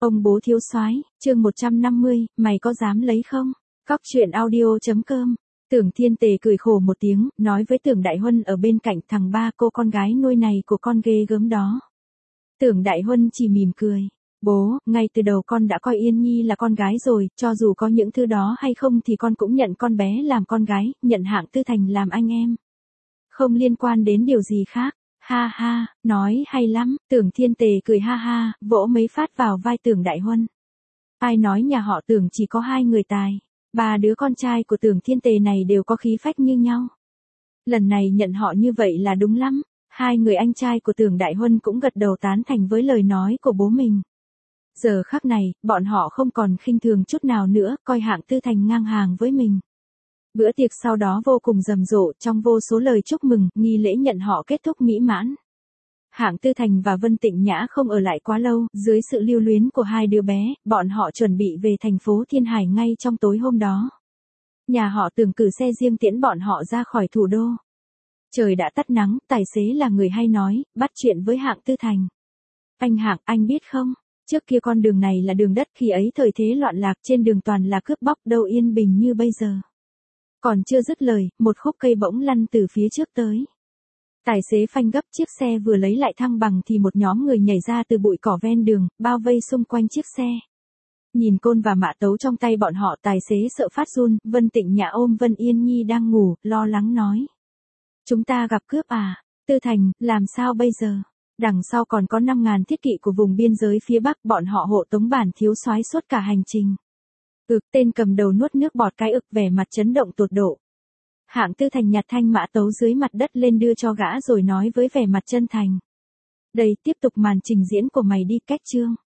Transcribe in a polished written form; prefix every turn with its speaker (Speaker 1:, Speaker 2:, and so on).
Speaker 1: Ông bố thiếu soái, chương 150, mày có dám lấy không? Cóc truyện audio.com. Tưởng Thiên Tề cười khổ một tiếng, nói với Tưởng Đại Huân ở bên cạnh, thằng ba cô con gái nuôi này của con ghê gớm đó. Tưởng Đại Huân chỉ mỉm cười. Bố, ngay từ đầu con đã coi Yên Nhi là con gái rồi, cho dù có những thứ đó hay không thì con cũng nhận con bé làm con gái, nhận Hạng Tư Thành làm anh em. Không liên quan đến điều gì khác. Ha ha, nói hay lắm. Tưởng Thiên Tề cười ha ha, vỗ mấy phát vào vai Tưởng Đại Huân. Ai nói nhà họ Tưởng chỉ có 2 người tài. 3 đứa con trai của Tưởng Thiên Tề này đều có khí phách như nhau. Lần này nhận họ như vậy là đúng lắm. 2 người anh trai của Tưởng Đại Huân cũng gật đầu tán thành với lời nói của bố mình. Giờ khắc này, bọn họ không còn khinh thường chút nào nữa, coi Hạng Tư Thành ngang hàng với mình. Bữa tiệc sau đó vô cùng rầm rộ, trong vô số lời chúc mừng, nghi lễ nhận họ kết thúc mỹ mãn. Hạng Tư Thành và Vân Tịnh Nhã không ở lại quá lâu, dưới sự lưu luyến của 2 đứa bé, bọn họ chuẩn bị về thành phố Thiên Hải ngay trong tối hôm đó. Nhà họ Tưởng cử xe riêng tiễn bọn họ ra khỏi thủ đô. Trời đã tắt nắng, tài xế là người hay nói, bắt chuyện với Hạng Tư Thành. Anh Hạng, anh biết không? Trước kia con đường này là đường đất, khi ấy thời thế loạn lạc, trên đường toàn là cướp bóc, đâu yên bình như bây giờ. Còn chưa dứt lời, một khúc cây bỗng lăn từ phía trước tới. Tài xế phanh gấp, chiếc xe vừa lấy lại thăng bằng thì một nhóm người nhảy ra từ bụi cỏ ven đường, bao vây xung quanh chiếc xe. Nhìn côn và mã tấu trong tay bọn họ, tài xế sợ phát run. Vân Tịnh Nhã ôm Vân Yên Nhi đang ngủ, lo lắng nói. Chúng ta gặp cướp à? Tư Thành, làm sao bây giờ? Đằng sau còn có 5.000 thiết kỵ của vùng biên giới phía Bắc, bọn họ hộ tống bản thiếu soái suốt cả hành trình. Tên cầm đầu nuốt nước bọt cái vẻ mặt chấn động tột độ. Hạng Tư Thành nhặt thanh mã tấu dưới mặt đất lên đưa cho gã rồi nói với vẻ mặt chân thành. Đây, tiếp tục màn trình diễn của mày đi, cách chương.